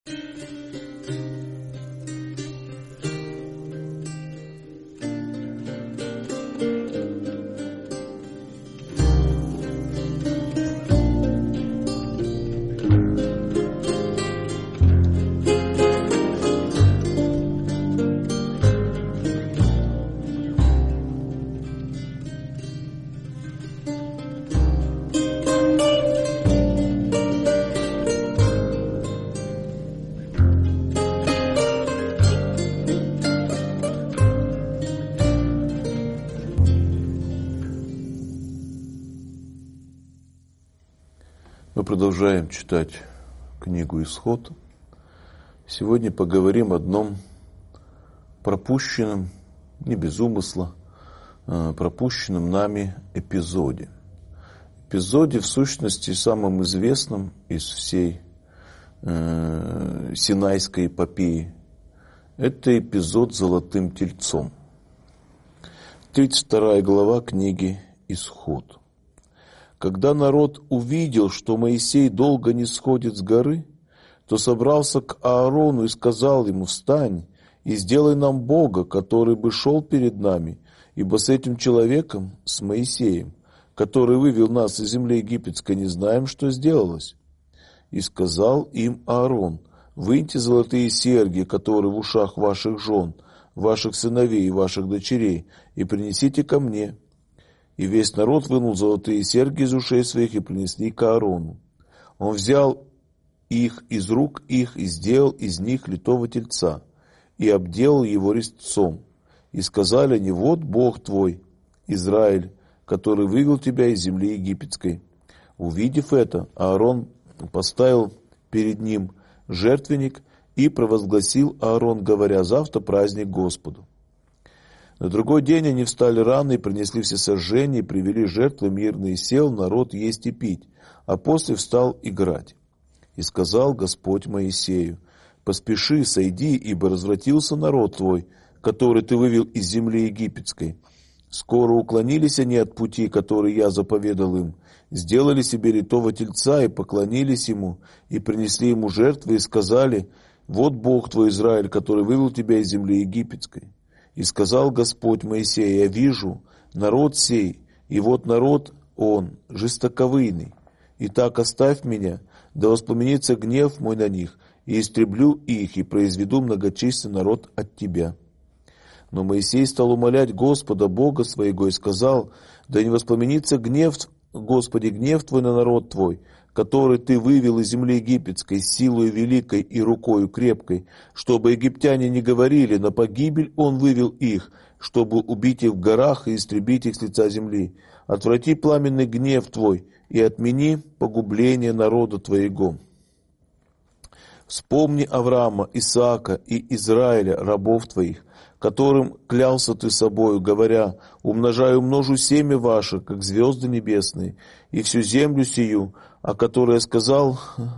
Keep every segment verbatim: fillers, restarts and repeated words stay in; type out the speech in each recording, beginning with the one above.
Мы продолжаем читать книгу «Исход». Сегодня поговорим о одном пропущенном, не без умысла, пропущенном нами эпизоде. Эпизоде, в сущности, самым известным из всей э, Синайской эпопеи. Это эпизод с золотым тельцом. тридцать вторая глава книги «Исход». Когда народ увидел, что Моисей долго не сходит с горы, то собрался к Аарону и сказал ему: «Встань и сделай нам Бога, который бы шел перед нами, ибо с этим человеком, с Моисеем, который вывел нас из земли египетской, не знаем, что сделалось». И сказал им Аарон: «Выньте золотые серьги, которые в ушах ваших жен, ваших сыновей и ваших дочерей, и принесите ко мне». И весь народ вынул золотые серьги из ушей своих и принесли к Аарону. Он взял их из рук их и сделал из них литого тельца, и обделал его резцом. И сказали они: «Вот Бог твой, Израиль, который вывел тебя из земли египетской». Увидев это, Аарон поставил перед ним жертвенник и провозгласил Аарон, говоря: «Завтра праздник Господу». На другой день они встали рано и принесли все сожжения, и привели жертвы мирные, и сел народ есть и пить, а после встал играть. И сказал Господь Моисею: «Поспеши, сойди, ибо развратился народ твой, который ты вывел из земли египетской». Скоро уклонились они от пути, который я заповедал им, сделали себе литого тельца и поклонились ему, и принесли ему жертвы, и сказали: «Вот Бог твой, Израиль, который вывел тебя из земли египетской». И сказал Господь Моисею: «Я вижу народ сей, и вот народ он, жестоковыйный. Итак, оставь меня, да воспламенится гнев мой на них, и истреблю их, и произведу многочисленный народ от тебя». Но Моисей стал умолять Господа, Бога своего, и сказал: «Да не воспламенится гнев, Господи, гнев твой на народ твой, который ты вывел из земли египетской силою великой и рукою крепкой, чтобы египтяне не говорили: на погибель он вывел их, чтобы убить их в горах и истребить их с лица земли. Отврати пламенный гнев твой и отмени погубление народа твоего. Вспомни Авраама, Исаака и Израиля, рабов твоих, которым клялся ты собою, говоря: умножаю, умножу семя ваше, как звезды небесные, и всю землю сию, о которой я сказал,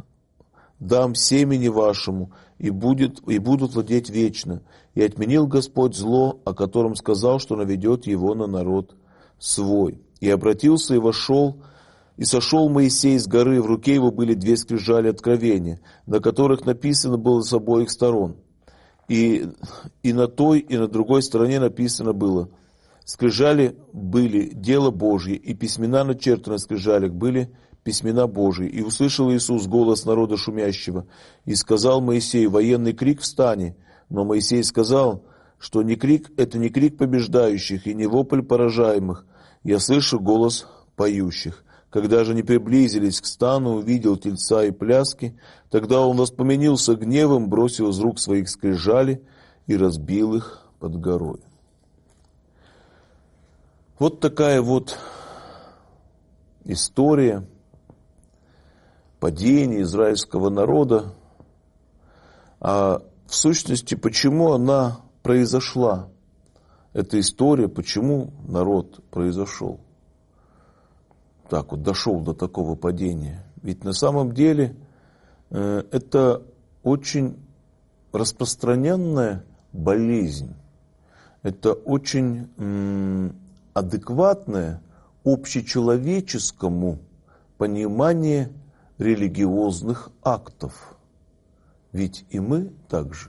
дам семени вашему, и, будет, и будут владеть вечно. И отменил Господь зло, о котором сказал, что наведет его на народ свой. И обратился и вошел, и сошел Моисей с горы, в руке его были две скрижали откровения, на которых написано было с обоих сторон. И, и на той, и на другой стороне написано было: скрижали были дело Божье, и письмена начертаны на скрижалях были письмена Божьи. И услышал Иисус голос народа шумящего, и сказал Моисею: военный крик встани. Но Моисей сказал, что не крик, это не крик побеждающих, и не вопль поражаемых. Я слышу голос поющих. Когда же они приблизились к стану, увидел тельца и пляски, тогда он воспламенился гневом, бросил из рук своих скрижали и разбил их под горой. Вот такая вот история падения израильского народа. А в сущности, почему она произошла? Эта история, почему народ произошел? Так вот, дошел до такого падения. Ведь на самом деле э, это очень распространенная болезнь. Это очень м, адекватное общечеловеческому понимание религиозных актов. Ведь и мы также.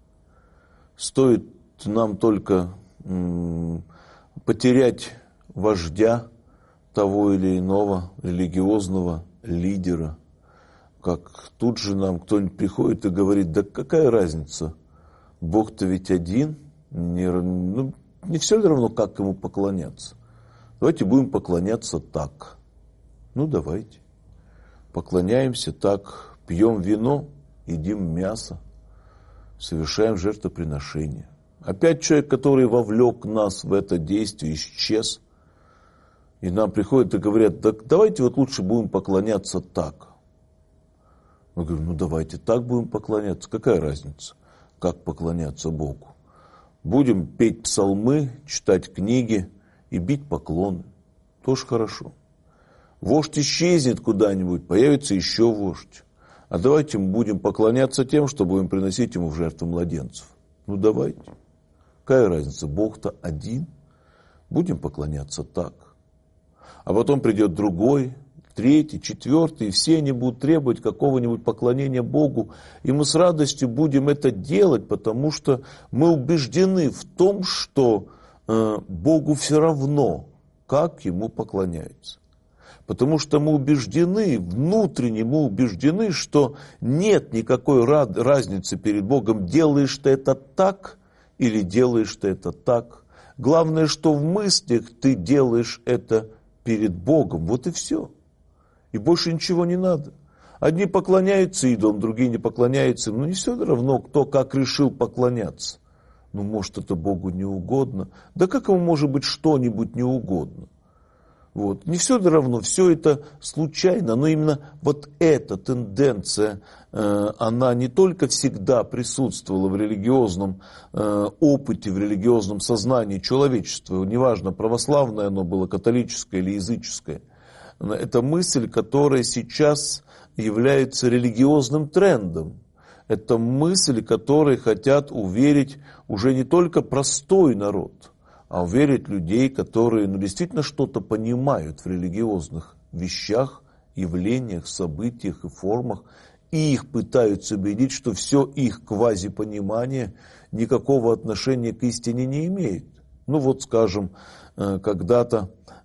Стоит нам только м, потерять вождя того или иного религиозного лидера, как тут же нам кто-нибудь приходит и говорит: да какая разница, Бог-то ведь один, не, ну, не все ли равно, как ему поклоняться? Давайте будем поклоняться так. Ну, давайте. Поклоняемся так, пьем вино, едим мясо, совершаем жертвоприношение. Опять человек, который вовлек нас в это действие, исчез. И нам приходят и говорят: да давайте вот лучше будем поклоняться так. Мы говорим: ну давайте так будем поклоняться. Какая разница, как поклоняться Богу? Будем петь псалмы, читать книги и бить поклоны. Тоже хорошо. Вождь исчезнет куда-нибудь, появится еще вождь. А давайте мы будем поклоняться тем, что будем приносить ему в жертву младенцев. Ну давайте. Какая разница, Бог-то один. Будем поклоняться так. А потом придет другой, третий, четвертый, и все они будут требовать какого-нибудь поклонения Богу. И мы с радостью будем это делать, потому что мы убеждены в том, что э, Богу все равно, как ему поклоняются. Потому что мы убеждены, внутренне мы убеждены, что нет никакой разницы перед Богом, делаешь ты это так или делаешь ты это так. Главное, что в мыслях ты делаешь это перед Богом. Вот и все. И больше ничего не надо. Одни поклоняются идолам, другие не поклоняются. Но не все равно, кто как решил поклоняться. Ну, может, это Богу не угодно. Да как ему может быть что-нибудь не угодно? Вот. Не все равно, все это случайно, но именно вот эта тенденция, э, она не только всегда присутствовала в религиозном э, опыте, в религиозном сознании человечества, неважно, православное оно было, католическое или языческое. Это мысль, которая сейчас является религиозным трендом. Это мысль, которой хотят уверить уже не только простой народ, а уверить людей, которые ну, действительно что-то понимают в религиозных вещах, явлениях, событиях и формах, и их пытаются убедить, что все их квазипонимание никакого отношения к истине не имеет. Ну вот, скажем, когда-то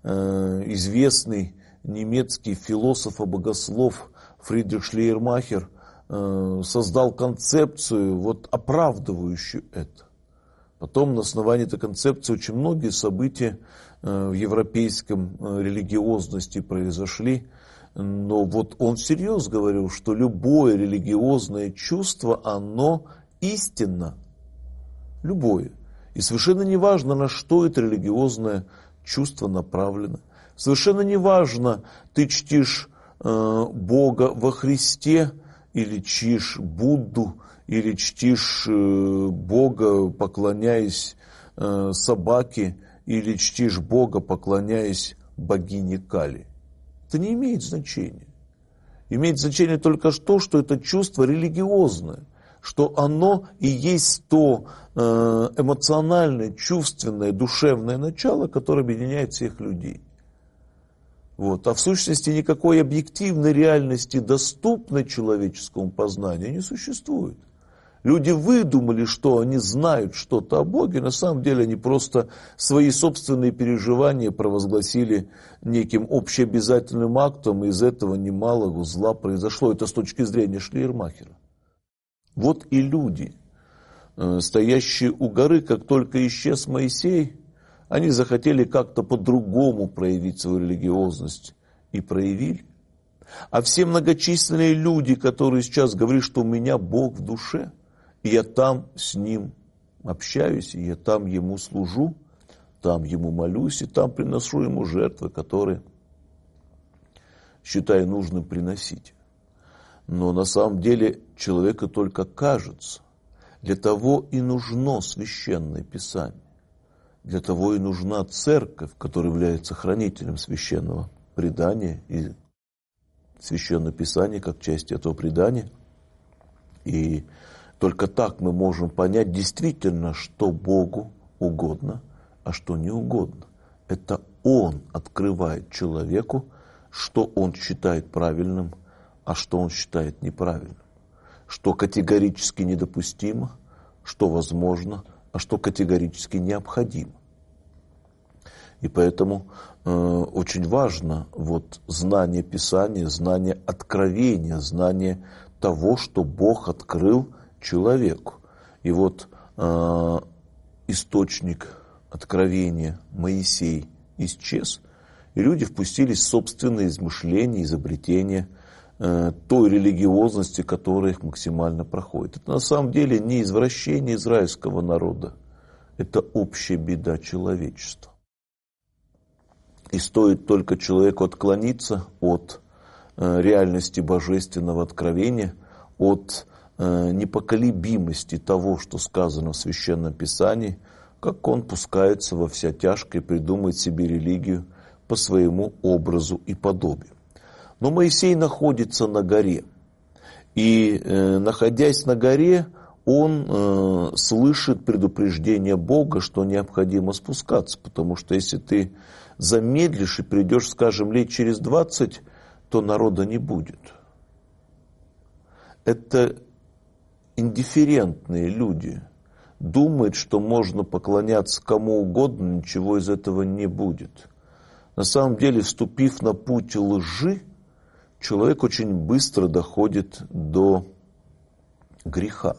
известный немецкий философ и богослов Фридрих Шлейермахер создал концепцию, вот, оправдывающую это. Потом на основании этой концепции очень многие события в европейском религиозности произошли. Но вот он всерьез говорил, что любое религиозное чувство, оно истинно. Любое. И совершенно не важно, на что это религиозное чувство направлено. Совершенно не важно, ты чтишь Бога во Христе или чтишь Будду, или чтишь Бога, поклоняясь собаке, или чтишь Бога, поклоняясь богине Кали. Это не имеет значения. Имеет значение только то, что это чувство религиозное, что оно и есть то эмоциональное, чувственное, душевное начало, которое объединяет всех людей. Вот. А в сущности никакой объективной реальности, доступной человеческому познанию, не существует. Люди выдумали, что они знают что-то о Боге, на самом деле они просто свои собственные переживания провозгласили неким общеобязательным актом, и из этого немало зла произошло. Это с точки зрения Шлейермахера. Вот и люди, стоящие у горы, как только исчез Моисей, они захотели как-то по-другому проявить свою религиозность и проявили. А все многочисленные люди, которые сейчас говорят, что у меня Бог в душе, и я там с Ним общаюсь, и я там Ему служу, там Ему молюсь, и там приношу Ему жертвы, которые считаю нужным приносить. Но на самом деле человеку только кажется. Для того и нужно священное Писание. Для того и нужна церковь, которая является хранителем священного предания и священное Писание как часть этого предания. И только так мы можем понять действительно, что Богу угодно, а что не угодно. Это Он открывает человеку, что он считает правильным, а что он считает неправильным. что категорически недопустимо, что возможно, а что категорически необходимо. И поэтому э, очень важно вот, знание Писания, знание откровения, знание того, что Бог открыл человеку. И вот э, источник откровения Моисей исчез, и люди впустились в собственные измышления, изобретения э, той религиозности, которая их максимально проходит. Это на самом деле не извращение израильского народа, это общая беда человечества. И стоит только человеку отклониться от э, реальности божественного откровения, от э, непоколебимости того, что сказано в Священном Писании, как он пускается во вся тяжкое и придумывает себе религию по своему образу и подобию. Но Моисей находится на горе, и, э, находясь на горе, он э, слышит предупреждение Бога, что необходимо спускаться, потому что если ты замедлишь и придешь, скажем, лет через двадцать, то народа не будет. Это индифферентные люди. Думают, что можно поклоняться кому угодно, ничего из этого не будет. На самом деле, вступив на путь лжи, человек очень быстро доходит до греха.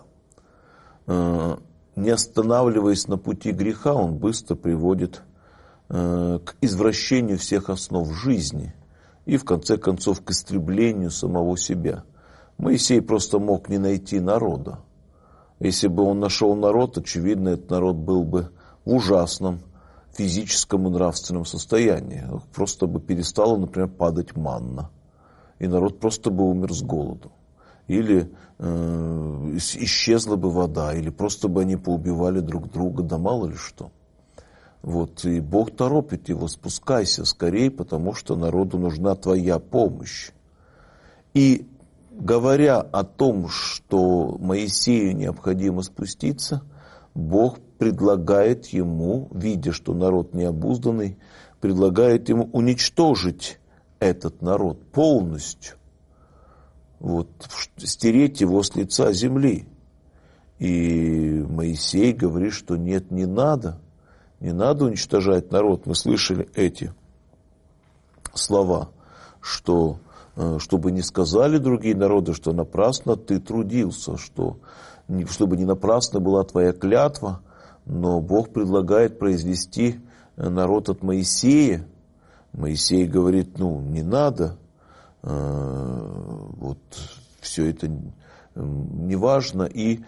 Не останавливаясь на пути греха, он быстро приводит к извращению всех основ жизни и, в конце концов, к истреблению самого себя. Моисей просто мог не найти народа. Если бы он нашел народ, очевидно, этот народ был бы в ужасном физическом и нравственном состоянии. Просто бы перестала, например, падать манна, и народ просто бы умер с голоду. Или э, исчезла бы вода, или просто бы они поубивали друг друга, да мало ли что. Вот, и Бог торопит его: спускайся скорее, потому что народу нужна твоя помощь. И говоря о том, что Моисею необходимо спуститься, Бог предлагает ему, видя, что народ необузданный, предлагает ему уничтожить этот народ полностью, вот, стереть его с лица земли. И Моисей говорит, что нет, не надо. Не надо уничтожать народ. Мы слышали эти слова, что, чтобы не сказали другие народы, что напрасно ты трудился, что, чтобы не напрасно была твоя клятва, но Бог предлагает произвести народ от Моисея. Моисей говорит, ну, не надо, вот, все это не важно, и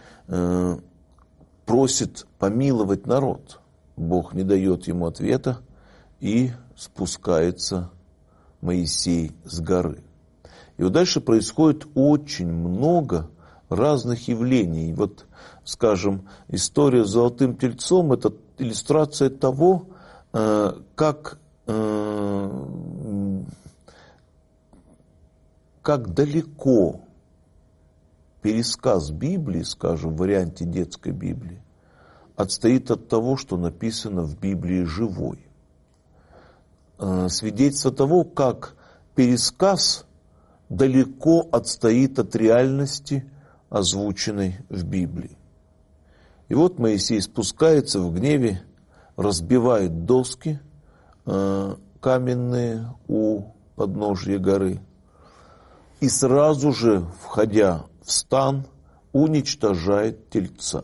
просит помиловать народ. Бог не дает ему ответа, и спускается Моисей с горы. И вот дальше происходит очень много разных явлений. Вот, скажем, история с золотым тельцом – это иллюстрация того, как, как далеко пересказ Библии, скажем, в варианте детской Библии, отстоит от того, что написано в Библии живой. Свидетельство того, как пересказ далеко отстоит от реальности, озвученной в Библии. И вот Моисей спускается в гневе, разбивает доски каменные у подножия горы и сразу же, входя в стан, уничтожает тельца.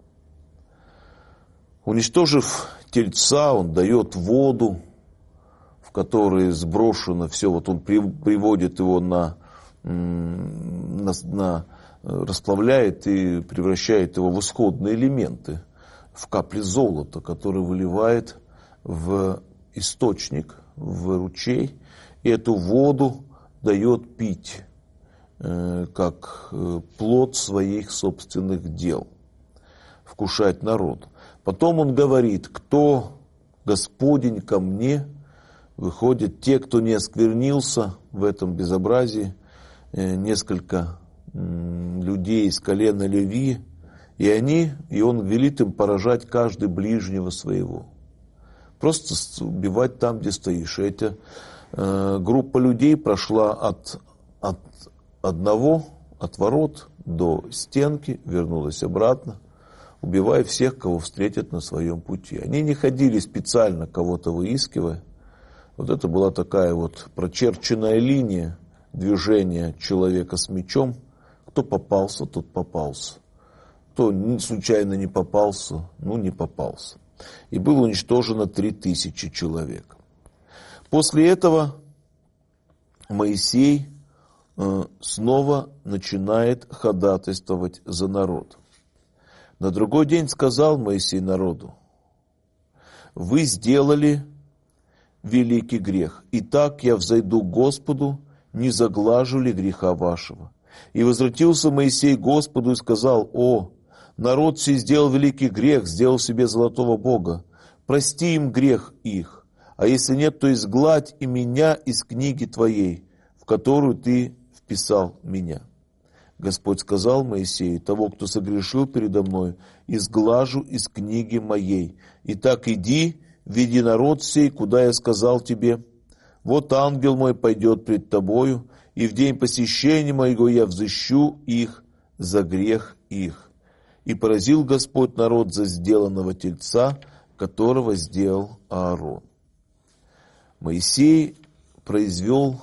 Уничтожив тельца, он дает воду, в которой сброшено все. Вот он приводит его на, на, на расплавляет и превращает его в исходные элементы, в капли золота, которые выливает в источник, в ручей, и эту воду дает пить, как плод своих собственных дел, вкушать народ. Потом он говорит, кто Господень ко мне, выходит те, кто не осквернился в этом безобразии, несколько людей из колена Леви, и они, и он велит им поражать каждый ближнего своего. Просто убивать там, где стоишь. Эта э, группа людей прошла от, от одного, от ворот до стенки, вернулась обратно, убивая всех, кого встретят на своем пути. Они не ходили специально, кого-то выискивая. Вот это была такая вот прочерченная линия движения человека с мечом. Кто попался, тот попался. Кто случайно не попался, ну не попался. И было уничтожено три тысячи человек. После этого Моисей э, снова начинает ходатайствовать за народ. На другой день сказал Моисей народу: «Вы сделали великий грех. Итак, я взойду к Господу, не заглажу ли греха вашего?» И возвратился Моисей к Господу и сказал: «О, народ сей сделал великий грех, сделал себе золотого бога. Прости им грех их, а если нет, то изгладь и меня из книги твоей, в которую ты вписал меня». Господь сказал Моисею: «Того, кто согрешил передо мной, изглажу из книги моей. Итак, иди, веди народ сей, куда я сказал тебе. Вот ангел мой пойдет пред тобою, и в день посещения моего я взыщу их за грех их». И поразил Господь народ за сделанного тельца, которого сделал Аарон. Моисей произвел,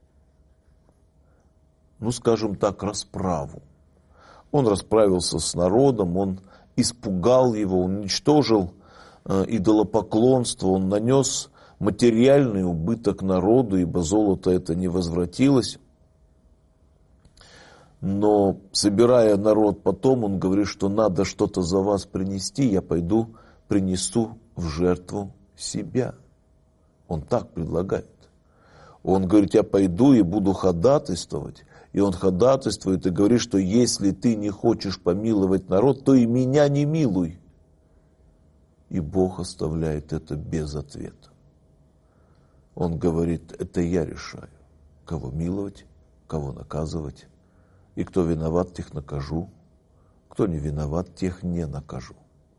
ну скажем так, расправу. Он расправился с народом, он испугал его, он уничтожил э, идолопоклонство, он нанес материальный убыток народу, ибо золото это не возвратилось. Но, собирая народ потом, он говорит, что надо что-то за вас принести, я пойду принесу в жертву себя. Он так предлагает. Он говорит: я пойду и буду ходатайствовать. И он ходатайствует и говорит, что если ты не хочешь помиловать народ, то и меня не милуй. И Бог оставляет это без ответа. Он говорит: это я решаю, кого миловать, кого наказывать. И кто виноват, тех накажу. Кто не виноват, тех не накажу.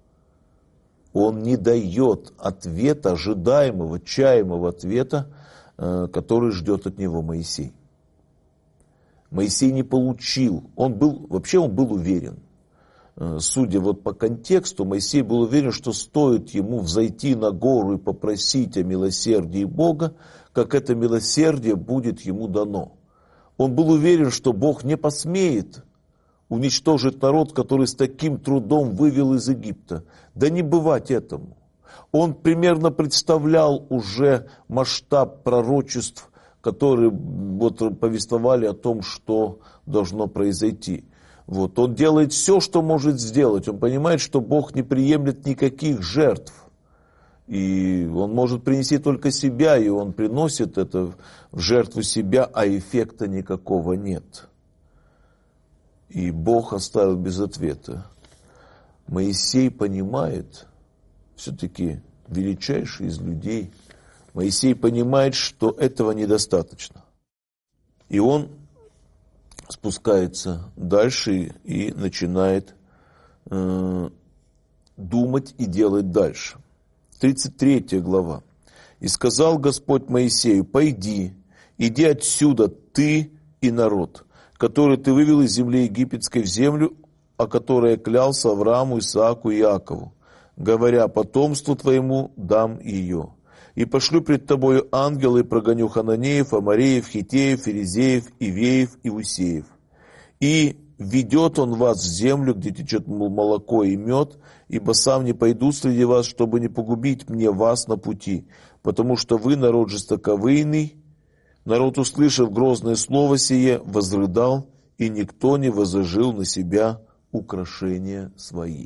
Он не дает ответа, ожидаемого, чаемого ответа, который ждет от него Моисей. Моисей не получил. Он был, вообще он был уверен. Судя вот по контексту, Моисей был уверен, что стоит ему взойти на гору и попросить о милосердии Бога, как это милосердие будет ему дано. Он был уверен, что Бог не посмеет уничтожить народ, который с таким трудом вывел из Египта. Да не бывать этому. Он примерно представлял уже масштаб пророчеств, которые вот повествовали о том, что должно произойти. Вот. Он делает все, что может сделать. Он понимает, что Бог не приемлет никаких жертв. И он может принести только себя, и он приносит это в жертву себя, а эффекта никакого нет. И Бог оставил без ответа. Моисей понимает, все-таки величайший из людей, Моисей понимает, что этого недостаточно. И он спускается дальше и начинает э, думать и делать дальше. тридцать третья глава. «И сказал Господь Моисею: пойди, иди отсюда, ты и народ, который ты вывел из земли египетской в землю, о которой я клялся Аврааму, Исааку и Иакову, говоря: потомству твоему дам ее. И пошлю пред тобою ангела, и прогоню хананеев, амореев, хиттеев, ферезеев, ивеев и усеев. И ведет он вас в землю, где течет молоко и мед, ибо сам не пойду среди вас, чтобы не погубить мне вас на пути, потому что вы народ жестоковыйный». Народ, услышав грозное слово сие, возрыдал, и никто не возложил на себя украшения свои.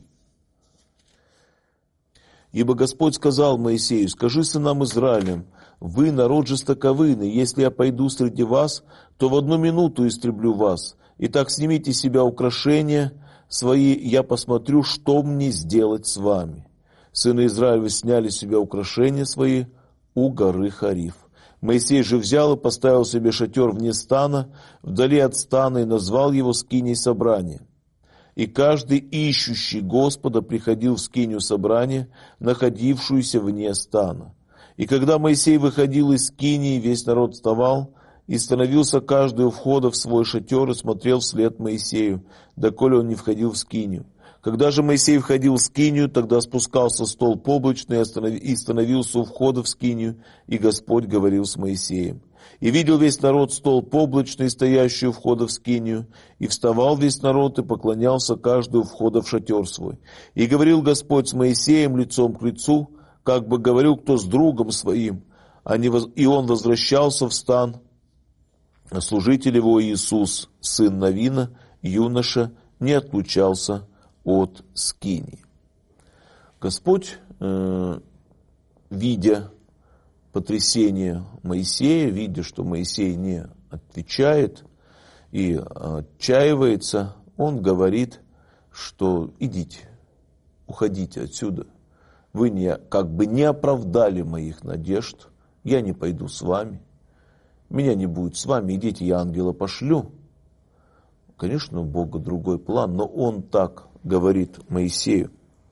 Ибо Господь сказал Моисею: скажи сынам Израилем: вы народ жестоковыйный, если я пойду среди вас, то в одну минуту истреблю вас. Итак, снимите с себя украшения свои, я посмотрю, что мне сделать с вами. Сыны Израилевы сняли с себя украшения свои у горы Хариф. Моисей же взял и поставил себе шатер вне стана, вдали от стана, и назвал его скиней собрания. И каждый ищущий Господа приходил в скинию собрания, находившуюся вне стана. И когда Моисей выходил из скинии, весь народ вставал И становился каждый у входа в свой шатер и смотрел вслед Моисею, доколе он не входил в скинию. Когда же Моисей входил в скинию, тогда спускался столб облачный и становился у входа в скинию, и Господь говорил с Моисеем. И видел весь народ столб облачный, стоящий у входа в скинию, и вставал весь народ и поклонялся каждый у входа в шатер свой. И говорил Господь с Моисеем лицом к лицу, как бы говорил кто с другом своим, и он возвращался в стан. А служитель его Иисус, сын Навина, юноша, не отлучался от скинии. Господь, э, видя потрясение Моисея, видя, что Моисей не отвечает и отчаивается, он говорит, что идите, уходите отсюда. Вы не, как бы не оправдали моих надежд, я не пойду с вами. Меня не будет с вами, идите, я ангела пошлю. Конечно, у Бога другой план, но он так говорит Моисею.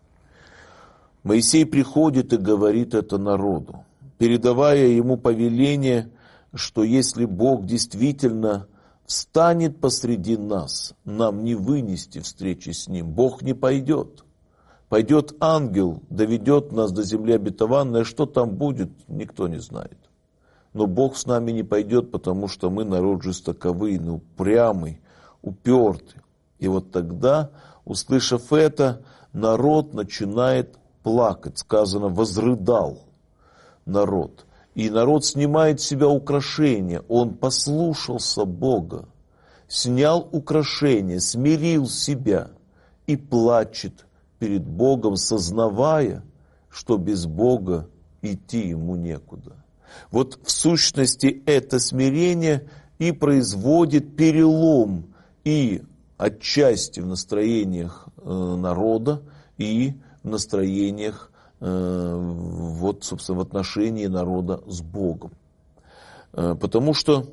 Моисей приходит и говорит это народу, передавая ему повеление, что если Бог действительно встанет посреди нас, нам не вынести встречи с Ним, Бог не пойдет. Пойдет ангел, доведет нас до земли обетованной, что там будет, никто не знает. Но Бог с нами не пойдет, потому что мы народ жестоковый, упрямый, упертый. И вот тогда, услышав это, народ начинает плакать. Сказано, возрыдал народ. И народ снимает с себя украшения. Он послушался Бога, снял украшения, смирил себя и плачет перед Богом, сознавая, что без Бога идти ему некуда. Вот в сущности это смирение и производит перелом и отчасти в настроениях народа, и в настроениях, вот, собственно, в отношении народа с Богом. Потому что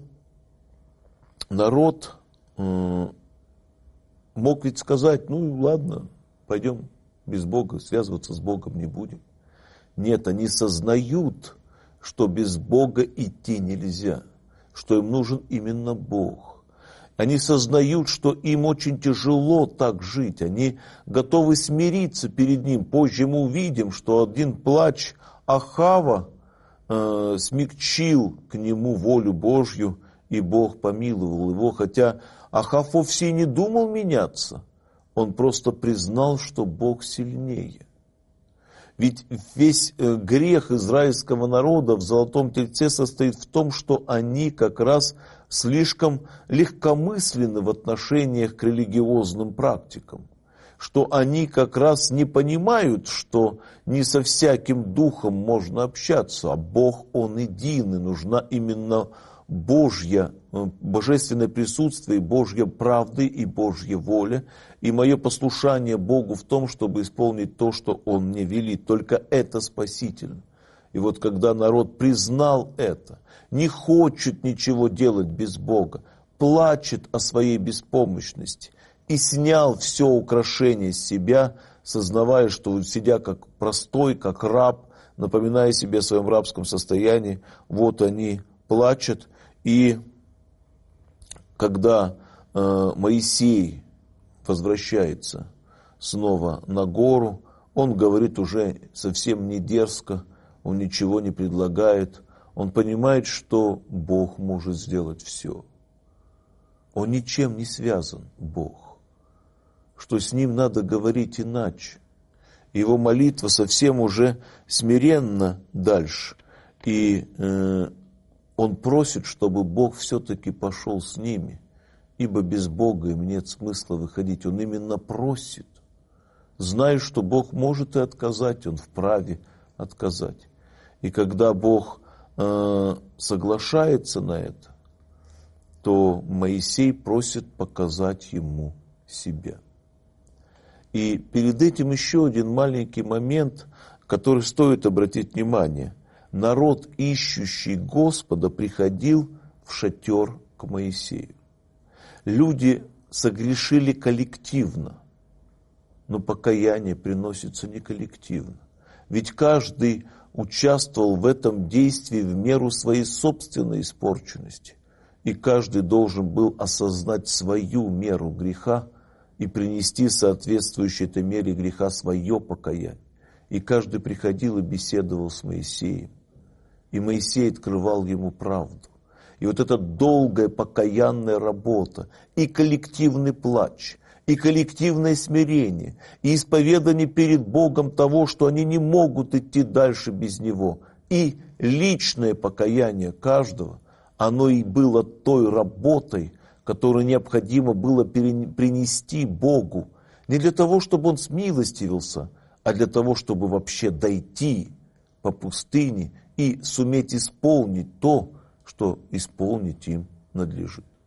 народ мог ведь сказать, ну ладно, пойдем без Бога, связываться с Богом не будем. Нет, они сознают, что без Бога идти нельзя, что им нужен именно Бог. Они сознают, что им очень тяжело так жить, они готовы смириться перед Ним. Позже мы увидим, что один плач Ахава э, смягчил к нему волю Божью, и Бог помиловал его, хотя Ахав вовсе не думал меняться, он просто признал, что Бог сильнее. Ведь весь грех израильского народа в Золотом Тельце состоит в том, что они как раз слишком легкомысленны в отношениях к религиозным практикам, что они как раз не понимают, что не со всяким духом можно общаться, а Бог, Он един, и нужна именно Божья, божественное присутствие, Божья правда и Божья воля, и мое послушание Богу в том, чтобы исполнить то, что Он мне велит. Только это спасительно. И вот когда народ признал это, не хочет ничего делать без Бога, плачет о своей беспомощности и снял все украшение с себя, сознавая, что сидя как простой, как раб, напоминая себе о своем рабском состоянии, вот они плачут. И когда э, Моисей возвращается снова на гору, он говорит уже совсем не дерзко, он ничего не предлагает, он понимает, что Бог может сделать все. Он ничем не связан, Бог, что с Ним надо говорить иначе. Его молитва совсем уже смиренна дальше, и э, он просит, чтобы Бог все-таки пошел с ними, ибо без Бога им нет смысла выходить. Он именно просит, зная, что Бог может и отказать, Он вправе отказать. И когда Бог э, соглашается на это, то Моисей просит показать ему себя. И перед этим еще один маленький момент, который стоит обратить внимание. Народ, ищущий Господа, приходил в шатер к Моисею. Люди согрешили коллективно, но покаяние приносится не коллективно. Ведь каждый участвовал в этом действии в меру своей собственной испорченности. и каждый должен был осознать свою меру греха и принести соответствующей этой мере греха свое покаяние. И каждый приходил и беседовал с Моисеем. И Моисей открывал ему правду. И вот эта долгая покаянная работа, и коллективный плач, и коллективное смирение, и исповедание перед Богом того, что они не могут идти дальше без Него, и личное покаяние каждого, оно и было той работой, которую необходимо было принести Богу. Не для того, чтобы Он смилостивился, а для того, чтобы вообще дойти по пустыне и суметь исполнить то, что исполнить им надлежит.